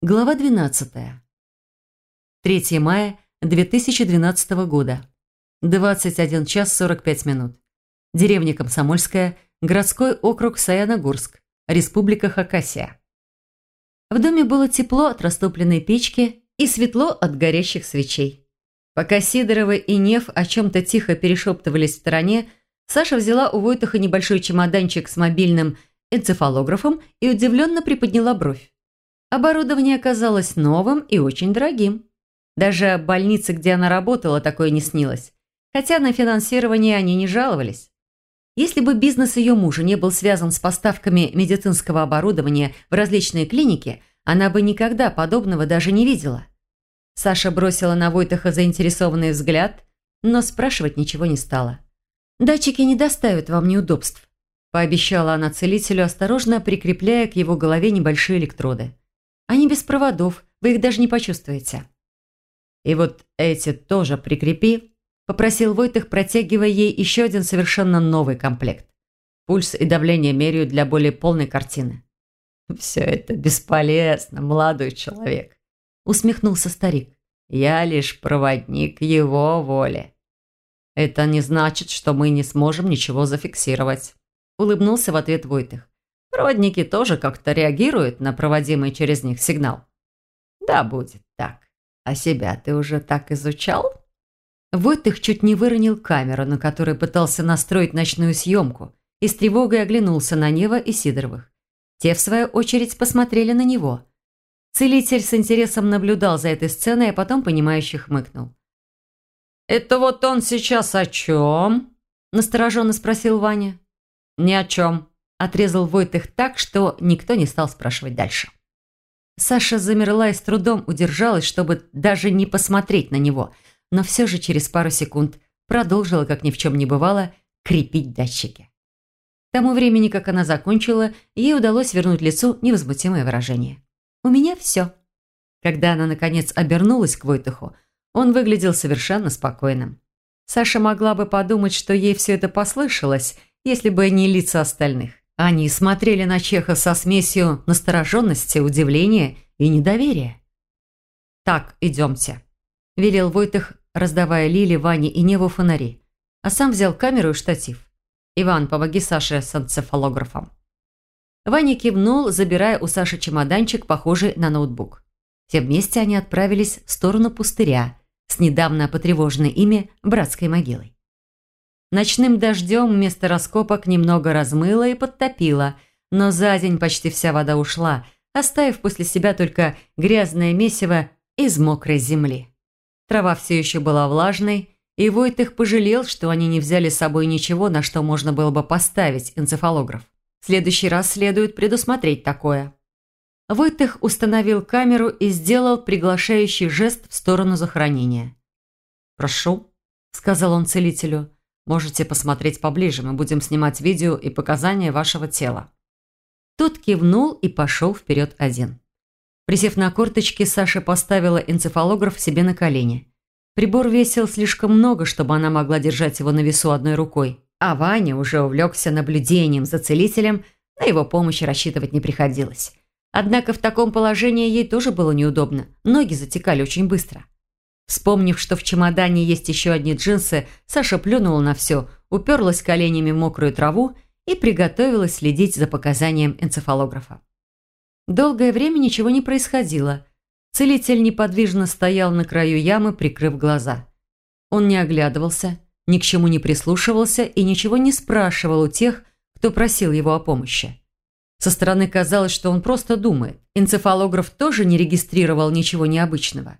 Глава 12. 3 мая 2012 года. 21 час 45 минут. Деревня Комсомольская, городской округ Саяногорск, Республика Хакасия. В доме было тепло от растопленной печки и светло от горящих свечей. Пока Сидорова и Нев о чем-то тихо перешептывались в стороне, Саша взяла у Войтаха небольшой чемоданчик с мобильным энцефалографом и удивленно приподняла бровь. Оборудование оказалось новым и очень дорогим. Даже больнице, где она работала, такое не снилось. Хотя на финансирование они не жаловались. Если бы бизнес ее мужа не был связан с поставками медицинского оборудования в различные клиники, она бы никогда подобного даже не видела. Саша бросила на Войтаха заинтересованный взгляд, но спрашивать ничего не стала. «Датчики не доставят вам неудобств», – пообещала она целителю, осторожно прикрепляя к его голове небольшие электроды. «Они без проводов, вы их даже не почувствуете». «И вот эти тоже прикрепи», – попросил Войтах, протягивая ей еще один совершенно новый комплект. «Пульс и давление меряют для более полной картины». «Все это бесполезно, молодой человек», – усмехнулся старик. «Я лишь проводник его воли». «Это не значит, что мы не сможем ничего зафиксировать», – улыбнулся в ответ Войтах. «Проводники тоже как-то реагируют на проводимый через них сигнал». «Да будет так. А себя ты уже так изучал?» Войтах чуть не выронил камеру, на которой пытался настроить ночную съемку, и с тревогой оглянулся на Нева и Сидоровых. Те, в свою очередь, посмотрели на него. Целитель с интересом наблюдал за этой сценой, а потом, понимающе хмыкнул. «Это вот он сейчас о чем?» – настороженно спросил Ваня. «Ни о чем», – отрезал Войтах так, что никто не стал спрашивать дальше. Саша замерла и с трудом удержалась, чтобы даже не посмотреть на него, но все же через пару секунд продолжила, как ни в чем не бывало, крепить датчики. К тому времени, как она закончила, ей удалось вернуть лицу невозмутимое выражение. «У меня все». Когда она, наконец, обернулась к Войтаху, он выглядел совершенно спокойным. Саша могла бы подумать, что ей все это послышалось, если бы не лица остальных. Они смотрели на Чеха со смесью настороженности, удивления и недоверия. «Так, идемте», – велел Войтах, раздавая Лиле, Ване и Неву фонари, а сам взял камеру и штатив. «Иван, помоги Саше с энцефалографом». Ваня кивнул, забирая у Саши чемоданчик, похожий на ноутбук. Все вместе они отправились в сторону пустыря с недавно потревоженной ими братской могилой. Ночным дождем место раскопок немного размыло и подтопило, но за день почти вся вода ушла, оставив после себя только грязное месиво из мокрой земли. Трава все еще была влажной, и Войтах пожалел, что они не взяли с собой ничего, на что можно было бы поставить энцефалограф. В следующий раз следует предусмотреть такое. Войтах установил камеру и сделал приглашающий жест в сторону захоронения. «Прошу», – сказал он целителю, – «можете посмотреть поближе, мы будем снимать видео и показания вашего тела». Тот кивнул и пошел вперед один. Присев на корточки, Саша поставила энцефалограф себе на колени. Прибор весил слишком много, чтобы она могла держать его на весу одной рукой, а Ваня уже увлекся наблюдением за целителем, на его помощь рассчитывать не приходилось. Однако в таком положении ей тоже было неудобно, ноги затекали очень быстро. Вспомнив, что в чемодане есть еще одни джинсы, Саша плюнула на все, уперлась коленями в мокрую траву и приготовилась следить за показанием энцефалографа. Долгое время ничего не происходило. Целитель неподвижно стоял на краю ямы, прикрыв глаза. Он не оглядывался, ни к чему не прислушивался и ничего не спрашивал у тех, кто просил его о помощи. Со стороны казалось, что он просто думает. Энцефалограф тоже не регистрировал ничего необычного.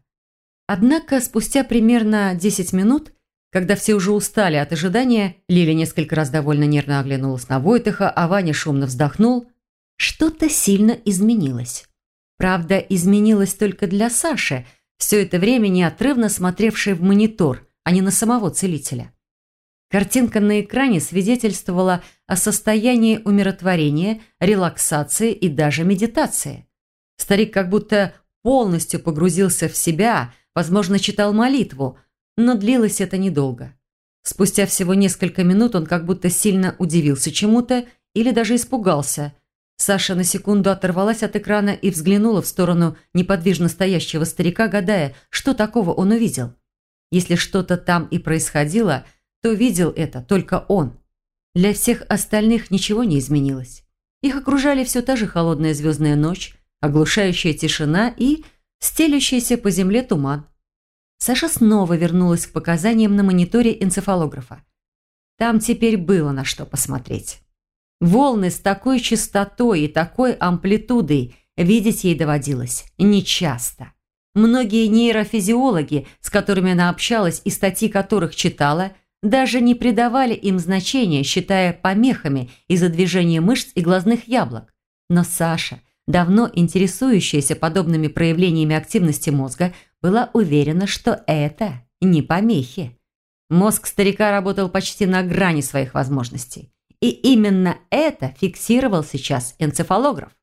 Однако спустя примерно 10 минут, когда все уже устали от ожидания, Лиля несколько раз довольно нервно оглянулась на Войтаха, а Ваня шумно вздохнул, что-то сильно изменилось. Правда, изменилось только для Саши, все это время неотрывно смотревшей в монитор, а не на самого целителя. Картинка на экране свидетельствовала о состоянии умиротворения, релаксации и даже медитации. Старик как будто полностью погрузился в себя, возможно, читал молитву, но длилось это недолго. Спустя всего несколько минут он как будто сильно удивился чему-то или даже испугался. Саша на секунду оторвалась от экрана и взглянула в сторону неподвижно стоящего старика, гадая, что такого он увидел. Если что-то там и происходило, то видел это только он. Для всех остальных ничего не изменилось. Их окружали все та же холодная звездная ночь, оглушающая тишина и стелющийся по земле туман. Саша снова вернулась к показаниям на мониторе энцефалографа. Там теперь было на что посмотреть. Волны с такой частотой и такой амплитудой видеть ей доводилось нечасто. Многие нейрофизиологи, с которыми она общалась и статьи которых читала, даже не придавали им значения, считая помехами из-за движения мышц и глазных яблок. Но Саша, давно интересующаяся подобными проявлениями активности мозга, была уверена, что это не помехи. Мозг старика работал почти на грани своих возможностей. И именно это фиксировал сейчас энцефалограф.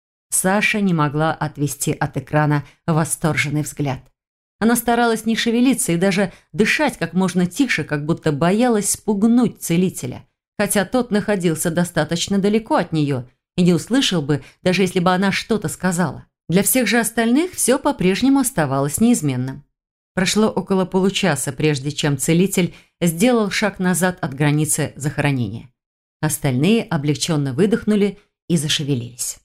Саша не могла отвести от экрана восторженный взгляд. Она старалась не шевелиться и даже дышать как можно тише, как будто боялась спугнуть целителя, хотя тот находился достаточно далеко от нее и не услышал бы, даже если бы она что-то сказала. Для всех же остальных все по-прежнему оставалось неизменным. Прошло около получаса, прежде чем целитель сделал шаг назад от границы захоронения. Остальные облегченно выдохнули и зашевелились.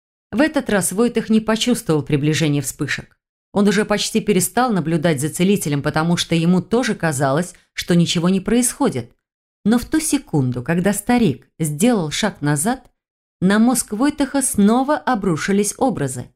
В этот раз Войтых не почувствовал приближения вспышек. Он уже почти перестал наблюдать за целителем, потому что ему тоже казалось, что ничего не происходит. Но в ту секунду, когда старик сделал шаг назад, на мозг Войтыха снова обрушились образы.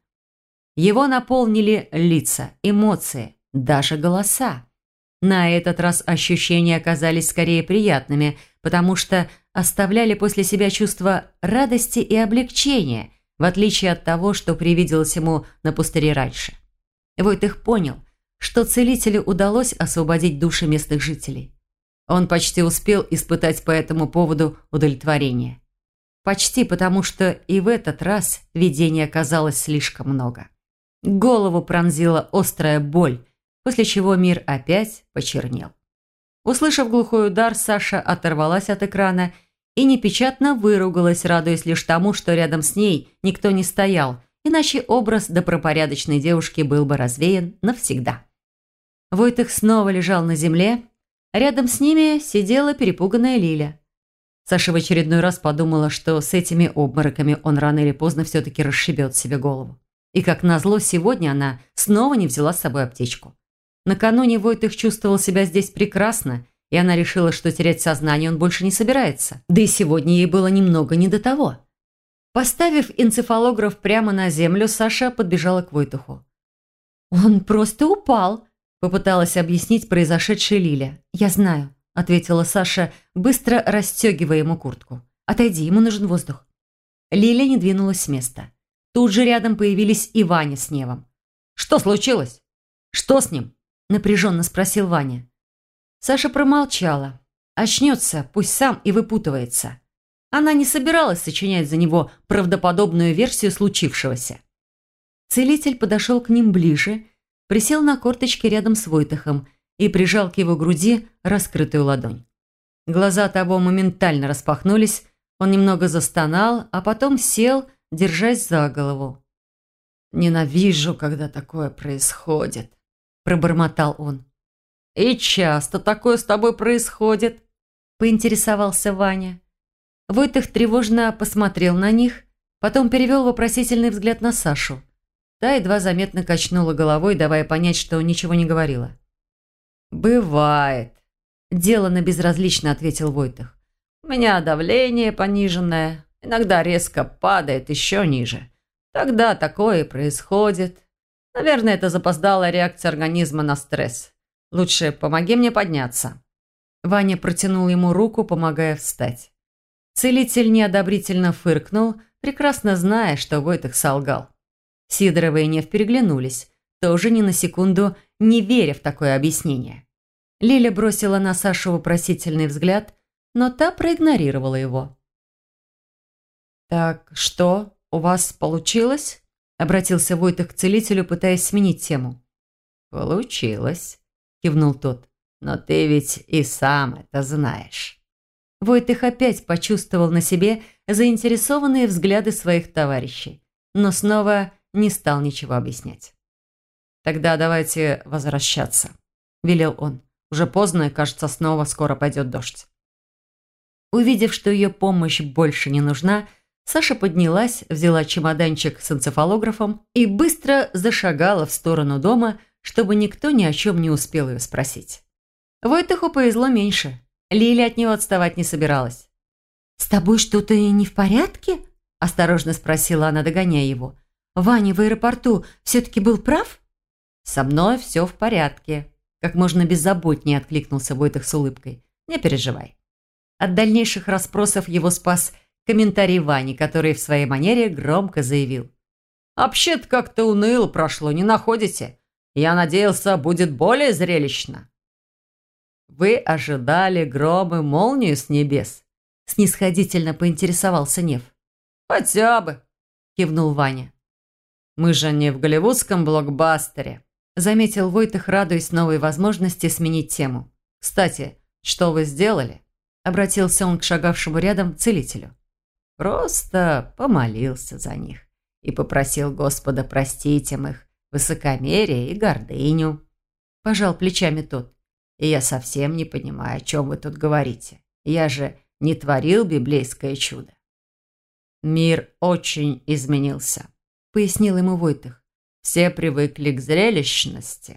Его наполнили лица, эмоции, даже голоса. На этот раз ощущения оказались скорее приятными, потому что оставляли после себя чувство радости и облегчения, в отличие от того, что привиделось ему на пустыре раньше. Войтых понял, что целителю удалось освободить души местных жителей. Он почти успел испытать по этому поводу удовлетворение. Почти потому, что и в этот раз видений оказалось слишком много. Голову пронзила острая боль, после чего мир опять почернел. Услышав глухой удар, Саша оторвалась от экрана и непечатно выругалась, радуясь лишь тому, что рядом с ней никто не стоял, иначе образ добропорядочной девушки был бы развеян навсегда. Войтых снова лежал на земле, рядом с ними сидела перепуганная Лиля. Саша в очередной раз подумала, что с этими обмороками он рано или поздно все-таки расшибет себе голову. И, как назло, сегодня она снова не взяла с собой аптечку. Накануне Войтых чувствовал себя здесь прекрасно, и она решила, что терять сознание он больше не собирается. Да и сегодня ей было немного не до того. Поставив энцефалограф прямо на землю, Саша подбежала к Войтуху. «Он просто упал», – попыталась объяснить произошедшее Лиля. «Я знаю», – ответила Саша, быстро расстегивая ему куртку. «Отойди, ему нужен воздух». Лиля не двинулась с места. Тут же рядом появились и Ваня с Невом. «Что случилось? Что с ним?» – напряженно спросил Ваня. Саша промолчала. Очнется, пусть сам и выпутывается. Она не собиралась сочинять за него правдоподобную версию случившегося. Целитель подошел к ним ближе, присел на корточки рядом с Войтыхом и прижал к его груди раскрытую ладонь. Глаза того моментально распахнулись, он немного застонал, а потом сел, держась за голову. «Ненавижу, когда такое происходит», – пробормотал он. «И часто такое с тобой происходит?» – поинтересовался Ваня. Войтых тревожно посмотрел на них, потом перевел вопросительный взгляд на Сашу. Та едва заметно качнула головой, давая понять, что ничего не говорила. «Бывает», – делано безразлично ответил Войтых. «У меня давление пониженное, иногда резко падает еще ниже. Тогда такое и происходит. Наверное, это запоздалая реакция организма на стресс. Лучше помоги мне подняться». Ваня протянул ему руку, помогая встать. Целитель неодобрительно фыркнул, прекрасно зная, что Войтых солгал. Сидорова и Нев переглянулись, тоже ни на секунду не веря в такое объяснение. Лиля бросила на Сашу вопросительный взгляд, но та проигнорировала его. «Так что, у вас получилось?» – обратился Войтых к целителю, пытаясь сменить тему. «Получилось», – кивнул тот. «Но ты ведь и сам это знаешь». Войтых опять почувствовал на себе заинтересованные взгляды своих товарищей, но снова не стал ничего объяснять. «Тогда давайте возвращаться», – велел он. «Уже поздно, и, кажется, снова скоро пойдет дождь». Увидев, что ее помощь больше не нужна, Саша поднялась, взяла чемоданчик с энцефалографом и быстро зашагала в сторону дома, чтобы никто ни о чем не успел ее спросить. Войтыху повезло меньше. Лиля от него отставать не собиралась. «С тобой что-то не в порядке?» – осторожно спросила она, догоняя его. «Ваня в аэропорту все-таки был прав?» «Со мной все в порядке», – как можно беззаботнее откликнулся Войтых с улыбкой. «Не переживай». От дальнейших расспросов его спас комментарий Вани, который в своей манере громко заявил. «Вообще-то как-то уныло прошло, не находите? Я надеялся, будет более зрелищно». «Вы ожидали гром и молнию с небес?» – снисходительно поинтересовался Нев. «Хотя бы», – кивнул Ваня. «Мы же не в голливудском блокбастере», – заметил Войтых, радуясь новой возможности сменить тему. «Кстати, что вы сделали?» – обратился он к шагавшему рядом целителю. «Просто помолился за них и попросил Господа простить им их высокомерие и гордыню», – пожал плечами тот. «И я совсем не понимаю, о чем вы тут говорите. Я же не творил библейское чудо». «Мир очень изменился», – пояснил ему Войтых. «Все привыкли к зрелищности».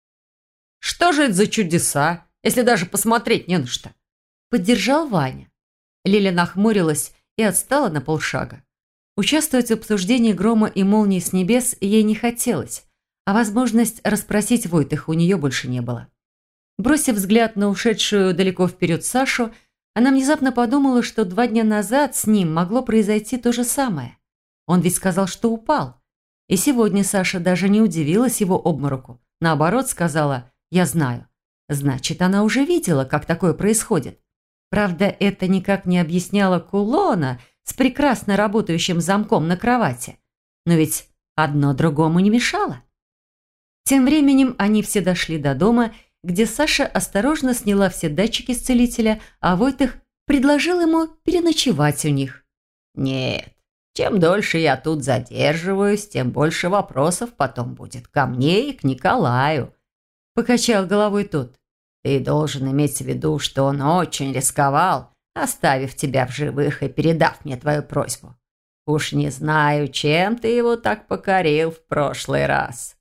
«Что же это за чудеса, если даже посмотреть не на что?» – поддержал Ваня. Лиля нахмурилась и отстала на полшага. Участвовать в обсуждении грома и молнии с небес ей не хотелось, а возможность расспросить Войтыха у нее больше не было. Бросив взгляд на ушедшую далеко вперед Сашу, она внезапно подумала, что 2 дня назад с ним могло произойти то же самое. Он ведь сказал, что упал. И сегодня Саша даже не удивилась его обмороку. Наоборот, сказала «я знаю». Значит, она уже видела, как такое происходит. Правда, это никак не объясняло кулона с прекрасно работающим замком на кровати. Но ведь одно другому не мешало. Тем временем они все дошли до дома, где Саша осторожно сняла все датчики с целителя, а Войтых предложил ему переночевать у них. «Нет, чем дольше я тут задерживаюсь, тем больше вопросов потом будет ко мне и к Николаю», – покачал головой тот. «Ты должен иметь в виду, что он очень рисковал, оставив тебя в живых и передав мне твою просьбу. Уж не знаю, чем ты его так покорил в прошлый раз».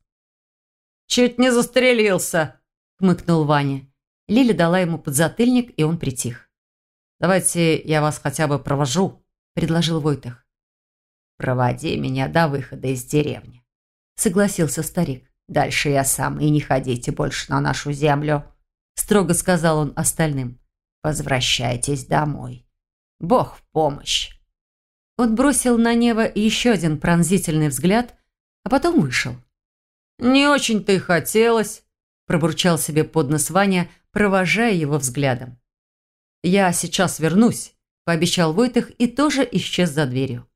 «Чуть не застрелился», – хмыкнул Ваня. Лиля дала ему подзатыльник, и он притих. «Давайте я вас хотя бы провожу», – предложил Войтых. «Проводи меня до выхода из деревни», – согласился старик. «Дальше я сам, и не ходите больше на нашу землю», – строго сказал он остальным. «Возвращайтесь домой. Бог в помощь». Он бросил на Нева еще один пронзительный взгляд, а потом вышел. «Не очень-то и хотелось», – пробурчал себе под нос Ваня, провожая его взглядом. «Я сейчас вернусь», – пообещал Войтых и тоже исчез за дверью.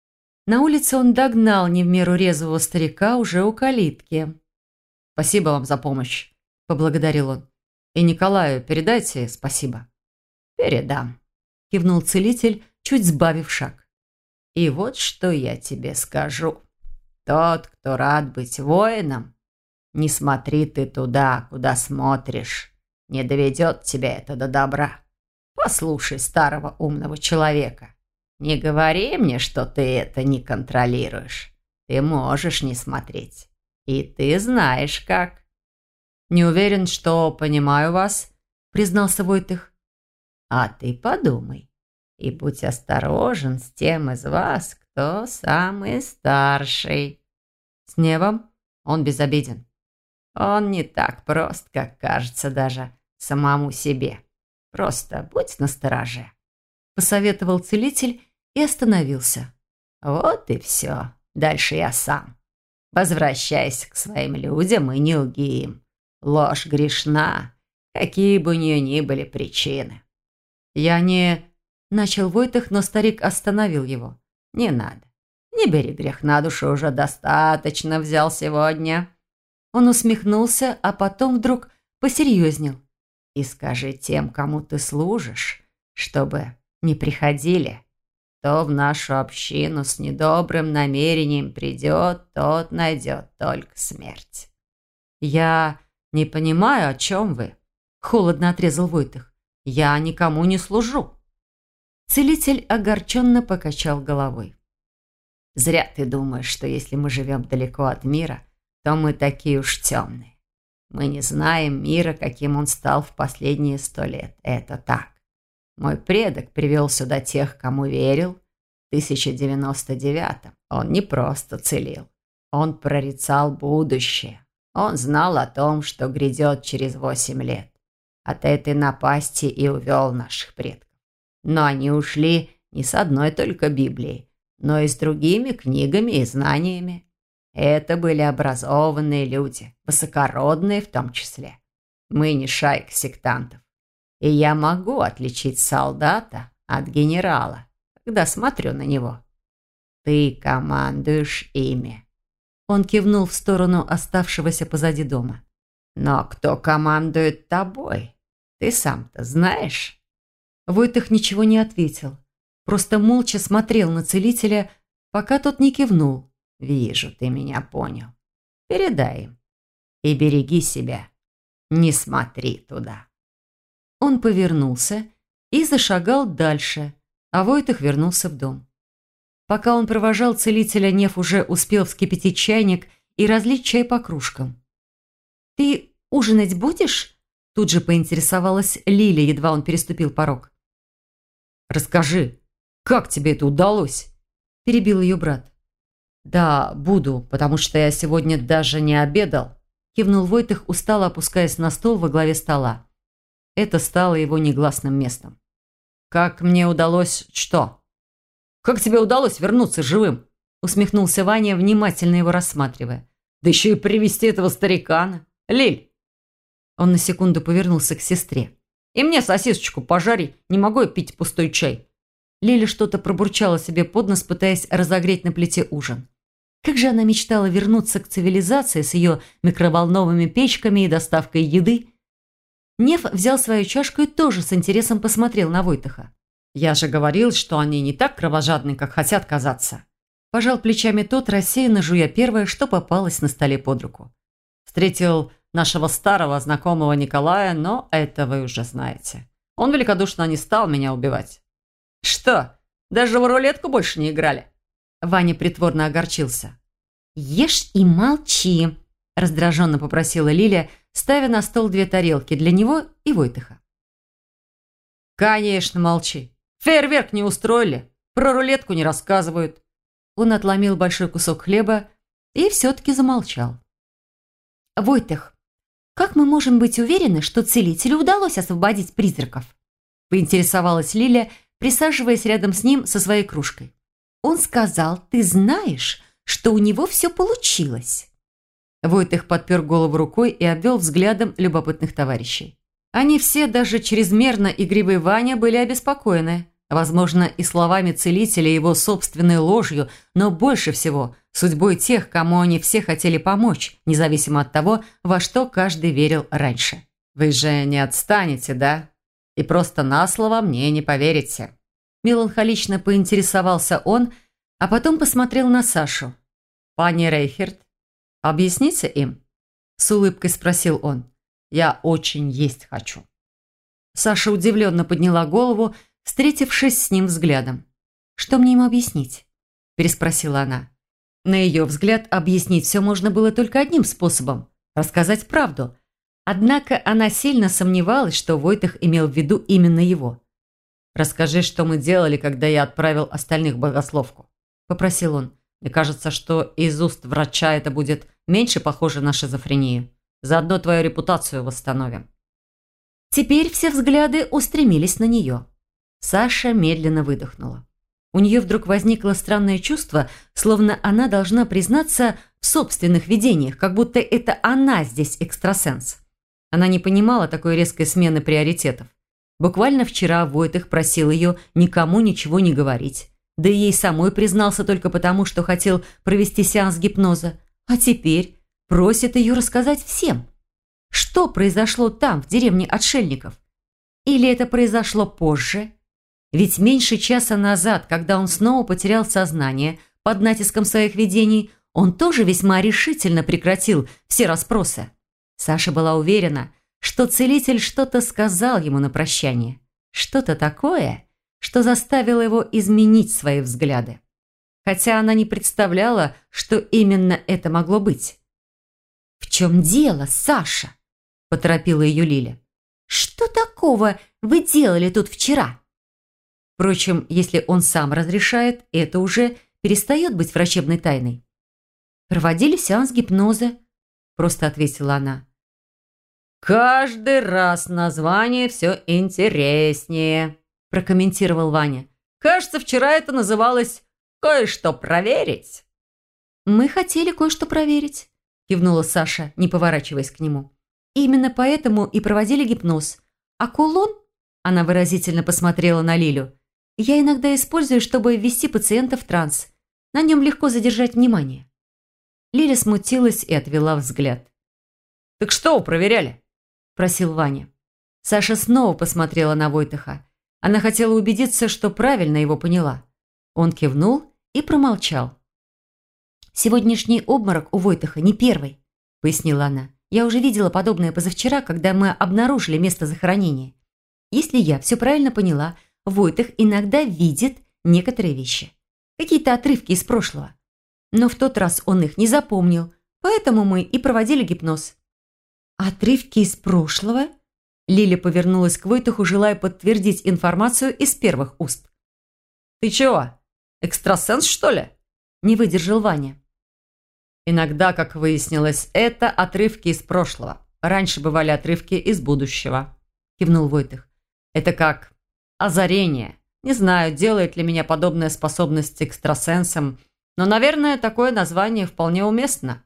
На улице он догнал не в меру резвого старика уже у калитки. «Спасибо вам за помощь», – поблагодарил он. «И Николаю передайте спасибо». «Передам», – кивнул целитель, чуть сбавив шаг. «И вот что я тебе скажу. Тот, кто рад быть воином, не смотри ты туда, куда смотришь. Не доведет тебя это до добра. Послушай старого умного человека. Не говори мне, что ты это не контролируешь. Ты можешь не смотреть. И ты знаешь как». «Не уверен, что понимаю вас», – признался Войтых. «А ты подумай и будь осторожен с тем из вас, кто самый старший». «С Невом? Он безобиден». «Он не так прост, как кажется даже самому себе. Просто будь настороже», – посоветовал целитель и остановился. «Вот и все. Дальше я сам. Возвращайся к своим людям и не лги им. Ложь грешна, какие бы у нее ни были причины». «Я не...» – начал Войтых, но старик остановил его. «Не надо. Не бери грех на душу, уже достаточно взял сегодня». Он усмехнулся, а потом вдруг посерьезнел. «И скажи тем, кому ты служишь, чтобы не приходили. кто в нашу общину с недобрым намерением придет, тот найдет только смерть». «Я не понимаю, о чем вы», – холодно отрезал Войтых. «Я никому не служу». Целитель огорченно покачал головой. «Зря ты думаешь, что если мы живем далеко от мира, то мы такие уж темные. Мы не знаем мира, каким он стал в последние 100 лет. Это так. Мой предок привел сюда тех, кому верил. В 1099-м он не просто целил. Он прорицал будущее. Он знал о том, что грядет через 8 лет. От этой напасти и увел наших предков. Но они ушли не с одной только Библией, но и с другими книгами и знаниями. Это были образованные люди, высокородные в том числе. Мы не шайка сектантов. И я могу отличить солдата от генерала, когда смотрю на него. Ты командуешь ими». Он кивнул в сторону оставшегося позади дома. «Но кто командует тобой? Ты сам-то знаешь?» Войтых ничего не ответил, просто молча смотрел на целителя, пока тот не кивнул. «Вижу, ты меня понял. Передай им. И береги себя. Не смотри туда». Он повернулся и зашагал дальше, а Войтых вернулся в дом. Пока он провожал целителя, Нев уже успел вскипятить чайник и разлить чай по кружкам. «Ты ужинать будешь?» Тут же поинтересовалась Лиля, едва он переступил порог. «Расскажи, как тебе это удалось?» – перебил ее брат. «Да, буду, потому что я сегодня даже не обедал», – кивнул Войтых, устало опускаясь на стол во главе стола. Это стало его негласным местом. «Как мне удалось что?» «Как тебе удалось вернуться живым?» – усмехнулся Ваня, внимательно его рассматривая. «Да еще и привести этого старикана. Лиль!» Он на секунду повернулся к сестре. «И мне сосисочку пожарь, не могу я пить пустой чай». Лиля что-то пробурчала себе под нос, пытаясь разогреть на плите ужин. Как же она мечтала вернуться к цивилизации с ее микроволновыми печками и доставкой еды. Нев взял свою чашку и тоже с интересом посмотрел на Войтыха. «Я же говорил, что они не так кровожадны, как хотят казаться». Пожал плечами тот, рассеянно жуя первое, что попалось на столе под руку. «Встретил нашего старого знакомого Николая, но это вы уже знаете. Он великодушно не стал меня убивать». «Что, даже в рулетку больше не играли?» Ваня притворно огорчился. «Ешь и молчи», – раздраженно попросила Лиля, ставя на стол 2 тарелки для него и Войтыха. «Конечно, молчи. Фейерверк не устроили, про рулетку не рассказывают». Он отломил большой кусок хлеба и все-таки замолчал. «Войтых, как мы можем быть уверены, что целителю удалось освободить призраков?» – поинтересовалась Лиля, присаживаясь рядом с ним со своей кружкой. «Он сказал, ты знаешь, что у него все получилось». Войтых подпер голову рукой и обвел взглядом любопытных товарищей. Они все, даже чрезмерно игривый Ваня, были обеспокоены. Возможно, и словами целителя, его собственной ложью, но больше всего судьбой тех, кому они все хотели помочь, независимо от того, во что каждый верил раньше. «Вы же не отстанете, да? И просто на слово мне не поверите». Меланхолично поинтересовался он, а потом посмотрел на Сашу. «Пани Рейхерт, объясните им?» С улыбкой спросил он. «Я очень есть хочу». Саша удивленно подняла голову, встретившись с ним взглядом. «Что мне им объяснить?» – переспросила она. На ее взгляд, объяснить все можно было только одним способом – рассказать правду. Однако она сильно сомневалась, что Войтых имел в виду именно его. «Расскажи, что мы делали, когда я отправил остальных в богословку», – попросил он. «Мне кажется, что из уст врача это будет меньше похоже на шизофрению. Заодно твою репутацию восстановим». Теперь все взгляды устремились на нее. Саша медленно выдохнула. У нее вдруг возникло странное чувство, словно она должна признаться в собственных видениях, как будто это она здесь экстрасенс. Она не понимала такой резкой смены приоритетов. Буквально вчера Войтых просил ее никому ничего не говорить. Да и ей самой признался только потому, что хотел провести сеанс гипноза. А теперь просит ее рассказать всем. Что произошло там, в деревне отшельников? Или это произошло позже? Ведь меньше часа назад, когда он снова потерял сознание под натиском своих видений, он тоже весьма решительно прекратил все расспросы. Саша была уверена, что целитель что-то сказал ему на прощание. Что-то такое, что заставило его изменить свои взгляды. Хотя она не представляла, что именно это могло быть. «В чем дело, Саша?» – поторопила ее Лиля. «Что такого вы делали тут вчера?» Впрочем, если он сам разрешает, это уже перестает быть врачебной тайной. «Проводили сеанс гипноза», – просто ответила она. «Каждый раз название все интереснее», – прокомментировал Ваня. «Кажется, вчера это называлось «кое-что проверить». «Мы хотели кое-что проверить», – кивнула Саша, не поворачиваясь к нему. «Именно поэтому и проводили гипноз. А кулон?» – она выразительно посмотрела на Лилю. «Я иногда использую, чтобы ввести пациента в транс. На нем легко задержать внимание». Лиля смутилась и отвела взгляд. «Так что вы проверяли?» – просил Ваня. Саша снова посмотрела на Войтаха. Она хотела убедиться, что правильно его поняла. Он кивнул и промолчал. «Сегодняшний обморок у Войтаха не первый», – пояснила она. «Я уже видела подобное позавчера, когда мы обнаружили место захоронения. Если я все правильно поняла, Войтах иногда видит некоторые вещи. Какие-то отрывки из прошлого. Но в тот раз он их не запомнил, поэтому мы и проводили гипноз». «Отрывки из прошлого?» Лиля повернулась к Войтаху, желая подтвердить информацию из первых уст. «Ты чего, экстрасенс, что ли?» – не выдержал Ваня. «Иногда, как выяснилось, это отрывки из прошлого. Раньше бывали отрывки из будущего», – кивнул Войтах. «Это как озарение. Не знаю, делает ли меня подобная способность экстрасенсом, но, наверное, такое название вполне уместно».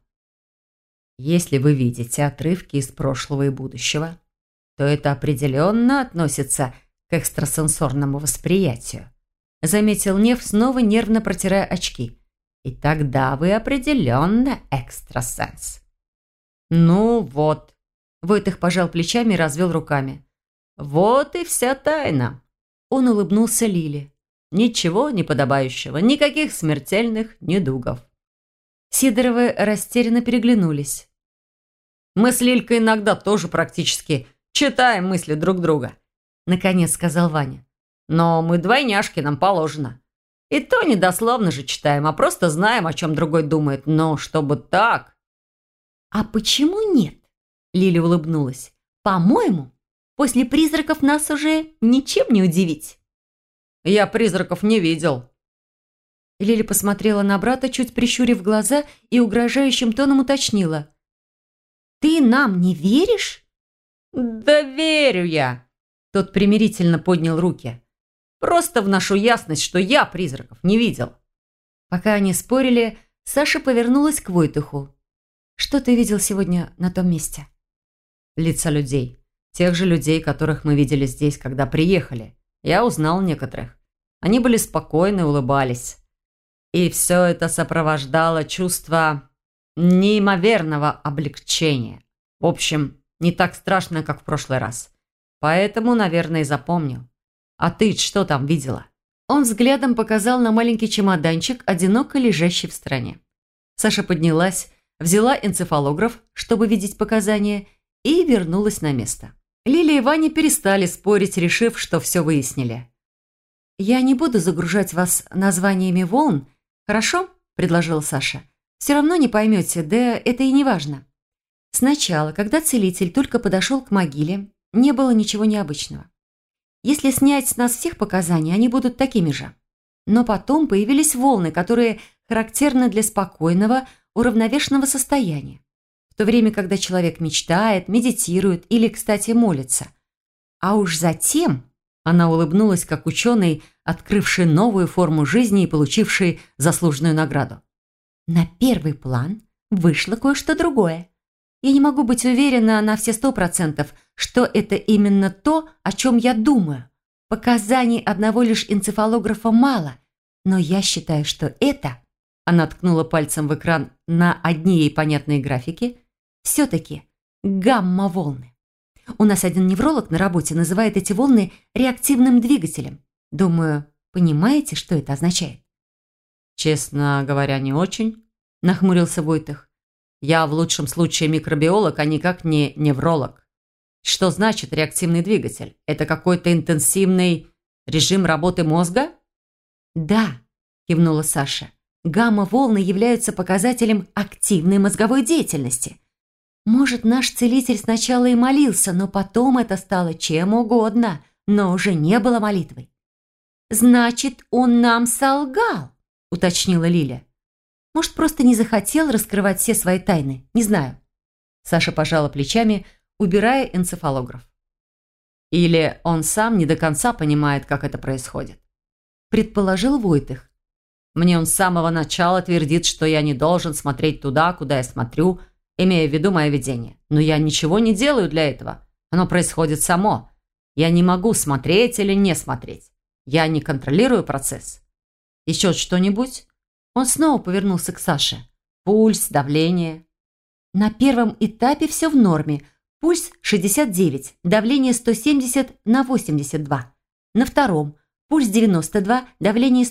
«Если вы видите отрывки из прошлого и будущего, то это определенно относится к экстрасенсорному восприятию», заметил Нев, снова нервно протирая очки. «И тогда вы определенно экстрасенс». «Ну вот», Войтах пожал плечами и развел руками. «Вот и вся тайна». Он улыбнулся Лиле. «Ничего неподобающего, никаких смертельных недугов». Сидоровы растерянно переглянулись. «Мы с Лилькой иногда тоже практически читаем мысли друг друга», наконец сказал Ваня. «Но мы двойняшки, нам положено. И то не дословно же читаем, а просто знаем, о чем другой думает. Но чтобы так...» «А почему нет?» Лиля улыбнулась. «По-моему, после призраков нас уже ничем не удивить». «Я призраков не видел». Лиля посмотрела на брата, чуть прищурив глаза, и угрожающим тоном уточнила. «Ты нам не веришь?» «Да верю я!» Тот примирительно поднял руки. «Просто вношу ясность, что я призраков не видел». Пока они спорили, Саша повернулась к Войтуху. «Что ты видел сегодня на том месте?» «Лица людей. Тех же людей, которых мы видели здесь, когда приехали. Я узнал некоторых. Они были спокойны, улыбались. И все это сопровождало чувство неимоверного облегчения. В общем, не так страшно, как в прошлый раз. Поэтому, наверное, и запомнил. А ты что там видела?» Он взглядом показал на маленький чемоданчик, одиноко лежащий в стороне. Саша поднялась, взяла энцефалограф, чтобы видеть показания, и вернулась на место. Лиля и Ваня перестали спорить, решив, что все выяснили. «Я не буду загружать вас названиями волн, хорошо?» – предложила Саша. «Все равно не поймете, да это и не важно. Сначала, когда целитель только подошел к могиле, не было ничего необычного. Если снять с нас всех показаний, они будут такими же. Но потом появились волны, которые характерны для спокойного, уравновешенного состояния. В то время, когда человек мечтает, медитирует или, кстати, молится. А уж затем...» Она улыбнулась, как ученый, открывший новую форму жизни и получивший заслуженную награду. «На первый план вышло кое-что другое. Я не могу быть уверена на все 100%, что это именно то, о чем я думаю. Показаний одного лишь энцефалографа мало, но я считаю, что это...» Она ткнула пальцем в экран на одни ей понятные графики. «Все-таки гамма-волны. У нас один невролог на работе называет эти волны реактивным двигателем. Думаю, понимаете, что это означает? Честно говоря, не очень, нахмурился Войтых. Я в лучшем случае микробиолог, а никак не невролог. Что значит реактивный двигатель? Это какой-то интенсивный режим работы мозга? Да, кивнула Саша. Гамма-волны являются показателем активной мозговой деятельности. Может, наш целитель сначала и молился, но потом это стало чем угодно, но уже не было молитвой. «Значит, он нам солгал», – уточнила Лиля. «Может, просто не захотел раскрывать все свои тайны? Не знаю». Саша пожала плечами, убирая энцефалограф. Или он сам не до конца понимает, как это происходит. Предположил Войтых. Мне он с самого начала твердит, что я не должен смотреть туда, куда я смотрю, имея в виду мое видение. Но я ничего не делаю для этого. Оно происходит само. Я не могу смотреть или не смотреть. Я не контролирую процесс. Еще что-нибудь? Он снова повернулся к Саше. Пульс, давление. На первом этапе все в норме. Пульс 69, давление 170/82. На втором пульс 92, давление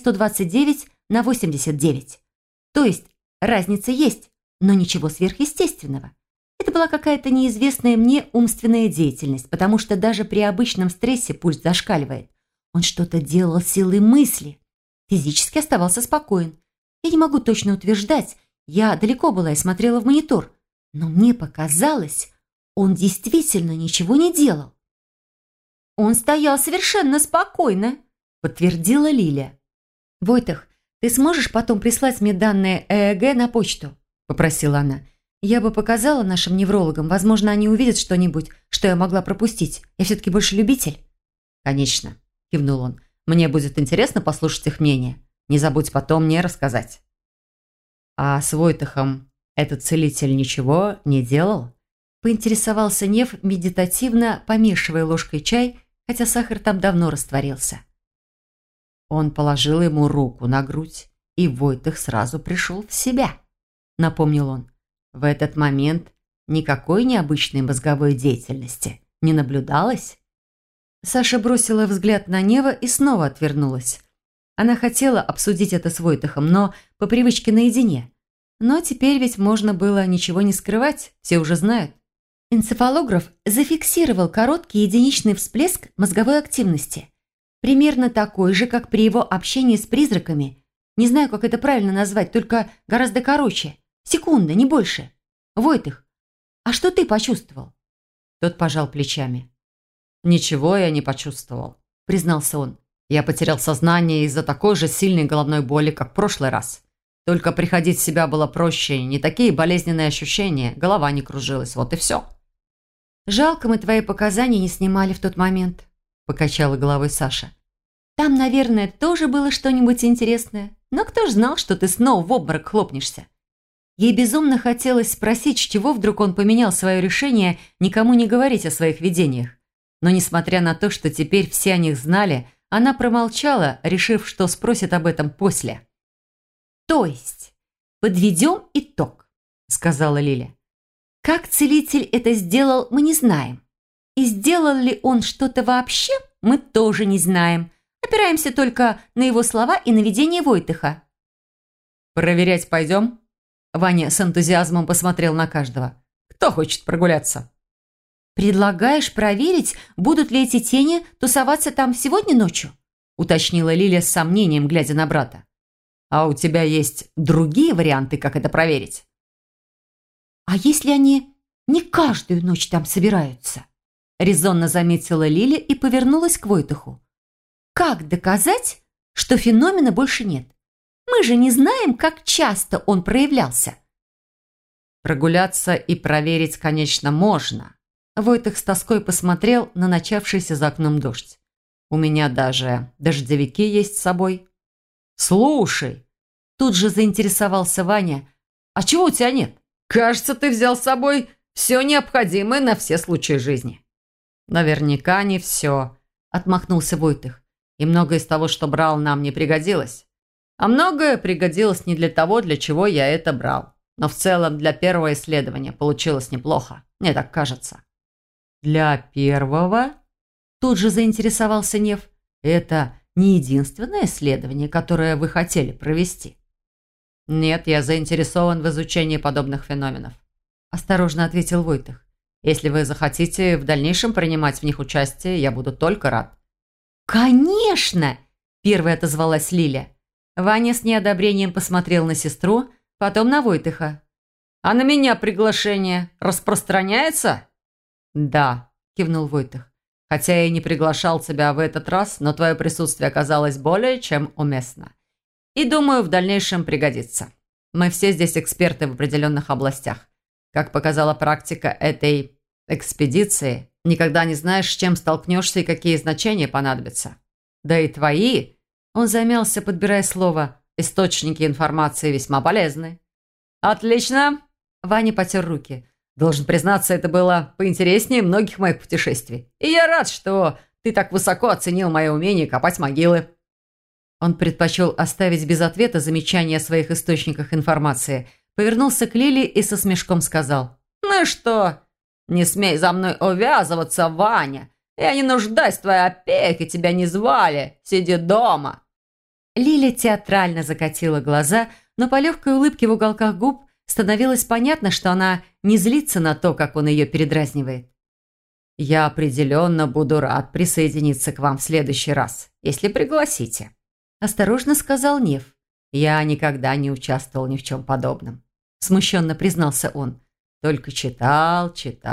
129/89. То есть разница есть, но ничего сверхъестественного. Это была какая-то неизвестная мне умственная деятельность, потому что даже при обычном стрессе пульс зашкаливает. Он что-то делал силой мысли. Физически оставался спокоен. Я не могу точно утверждать, я далеко была и смотрела в монитор. Но мне показалось, он действительно ничего не делал. «Он стоял совершенно спокойно», – подтвердила Лиля. «Войтых, ты сможешь потом прислать мне данные ЭЭГ на почту?» – попросила она. «Я бы показала нашим неврологам. Возможно, они увидят что-нибудь, что я могла пропустить. Я все-таки больше любитель». «Конечно», – кивнул он. «Мне будет интересно послушать их мнение. Не забудь потом мне рассказать». «А с Войтыхом этот целитель ничего не делал?» Поинтересовался Нев, медитативно помешивая ложкой чай, хотя сахар там давно растворился. Он положил ему руку на грудь, и Войтых сразу пришел в себя, напомнил он. В этот момент никакой необычной мозговой деятельности не наблюдалось. Саша бросила взгляд на Нева и снова отвернулась. Она хотела обсудить это с Войтыхом, но по привычке наедине. Но теперь ведь можно было ничего не скрывать, все уже знают. Энцефалограф зафиксировал короткий единичный всплеск мозговой активности. Примерно такой же, как при его общении с призраками. Не знаю, как это правильно назвать, только гораздо короче. Секунда, не больше. Войтых, а что ты почувствовал? Тот пожал плечами. «Ничего я не почувствовал», – признался он. «Я потерял сознание из-за такой же сильной головной боли, как в прошлый раз. Только приходить в себя было проще, не такие болезненные ощущения, голова не кружилась, вот и все». «Жалко, мы твои показания не снимали в тот момент», – покачала головой Саша. «Там, наверное, тоже было что-нибудь интересное, но кто ж знал, что ты снова в обморок хлопнешься?» Ей безумно хотелось спросить, с чего вдруг он поменял свое решение никому не говорить о своих видениях. Но, несмотря на то, что теперь все о них знали, она промолчала, решив, что спросит об этом после. «То есть, подведем итог», – сказала Лиля. «Как целитель это сделал, мы не знаем. И сделал ли он что-то вообще, мы тоже не знаем. Опираемся только на его слова и на видение Войтыха». «Проверять пойдем?» Ваня с энтузиазмом посмотрел на каждого. «Кто хочет прогуляться?» «Предлагаешь проверить, будут ли эти тени тусоваться там сегодня ночью?» уточнила Лиля с сомнением, глядя на брата. «А у тебя есть другие варианты, как это проверить?» «А если они не каждую ночь там собираются?» резонно заметила Лиля и повернулась к Войтыху. «Как доказать, что феномена больше нет? Мы же не знаем, как часто он проявлялся». «Прогуляться и проверить, конечно, можно». Войтых с тоской посмотрел на начавшийся за окном дождь. «У меня даже дождевики есть с собой». «Слушай!» Тут же заинтересовался Ваня. «А чего у тебя нет? Кажется, ты взял с собой все необходимое на все случаи жизни». «Наверняка не все», – отмахнулся Войтых. «И многое из того, что брал, нам не пригодилось. А многое пригодилось не для того, для чего я это брал. Но в целом для первого исследования получилось неплохо. Мне так кажется». «Для первого?» Тут же заинтересовался Нев. «Это не единственное исследование, которое вы хотели провести?» «Нет, я заинтересован в изучении подобных феноменов», – осторожно ответил Войтых. «Если вы захотите в дальнейшем принимать в них участие, я буду только рад». «Конечно!» – первой отозвалась Лиля. Ваня с неодобрением посмотрел на сестру, потом на Войтыха. «А на меня приглашение распространяется?» «Да», – кивнул Войтых. «Хотя я и не приглашал тебя в этот раз, но твое присутствие оказалось более чем уместно. И, думаю, в дальнейшем пригодится. Мы все здесь эксперты в определенных областях. Как показала практика этой экспедиции, никогда не знаешь, с чем столкнешься и какие значения понадобятся. Да и твои, он замялся, подбирая слово, источники информации весьма полезны». «Отлично!» – Ваня потер руки. «Должен признаться, это было поинтереснее многих моих путешествий. И я рад, что ты так высоко оценил мое умение копать могилы». Он предпочел оставить без ответа замечания о своих источниках информации, повернулся к Лиле и со смешком сказал: «Ну что, не смей за мной увязываться, Ваня. Я не нуждаюсь в твоей опеке, тебя не звали. Сиди дома». Лиля театрально закатила глаза, но по легкой улыбке в уголках губ становилось понятно, что она не злится на то, как он ее передразнивает. «Я определенно буду рад присоединиться к вам в следующий раз, если пригласите», – осторожно сказал Нев. «Я никогда не участвовал ни в чем подобном», – смущенно признался он. «Только читал.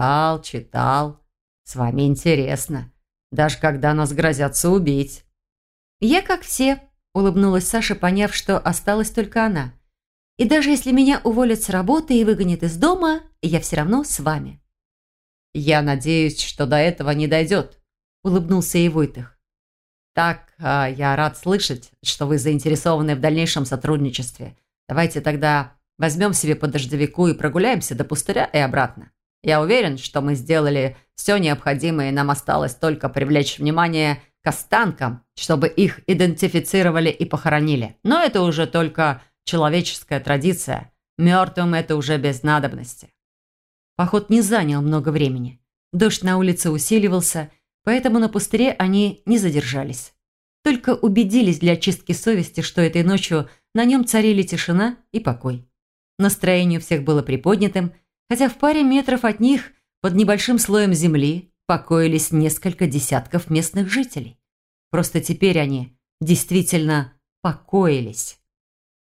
С вами интересно, даже когда нас грозятся убить». «Я как все», – улыбнулась Саша, поняв, что осталась только она. «И даже если меня уволят с работы и выгонят из дома, я все равно с вами». «Я надеюсь, что до этого не дойдет», – улыбнулся ей Войтых. «Так, я рад слышать, что вы заинтересованы в дальнейшем сотрудничестве. Давайте тогда возьмем себе по дождевику и прогуляемся до пустыря и обратно. Я уверен, что мы сделали все необходимое, и нам осталось только привлечь внимание к останкам, чтобы их идентифицировали и похоронили. Но это уже только человеческая традиция. Мертвым это уже без надобности». Поход не занял много времени. Дождь на улице усиливался, поэтому на пустыре они не задержались. Только убедились для очистки совести, что этой ночью на нем царили тишина и покой. Настроение у всех было приподнятым, хотя в паре метров от них, под небольшим слоем земли, покоились несколько десятков местных жителей. Просто теперь они действительно покоились.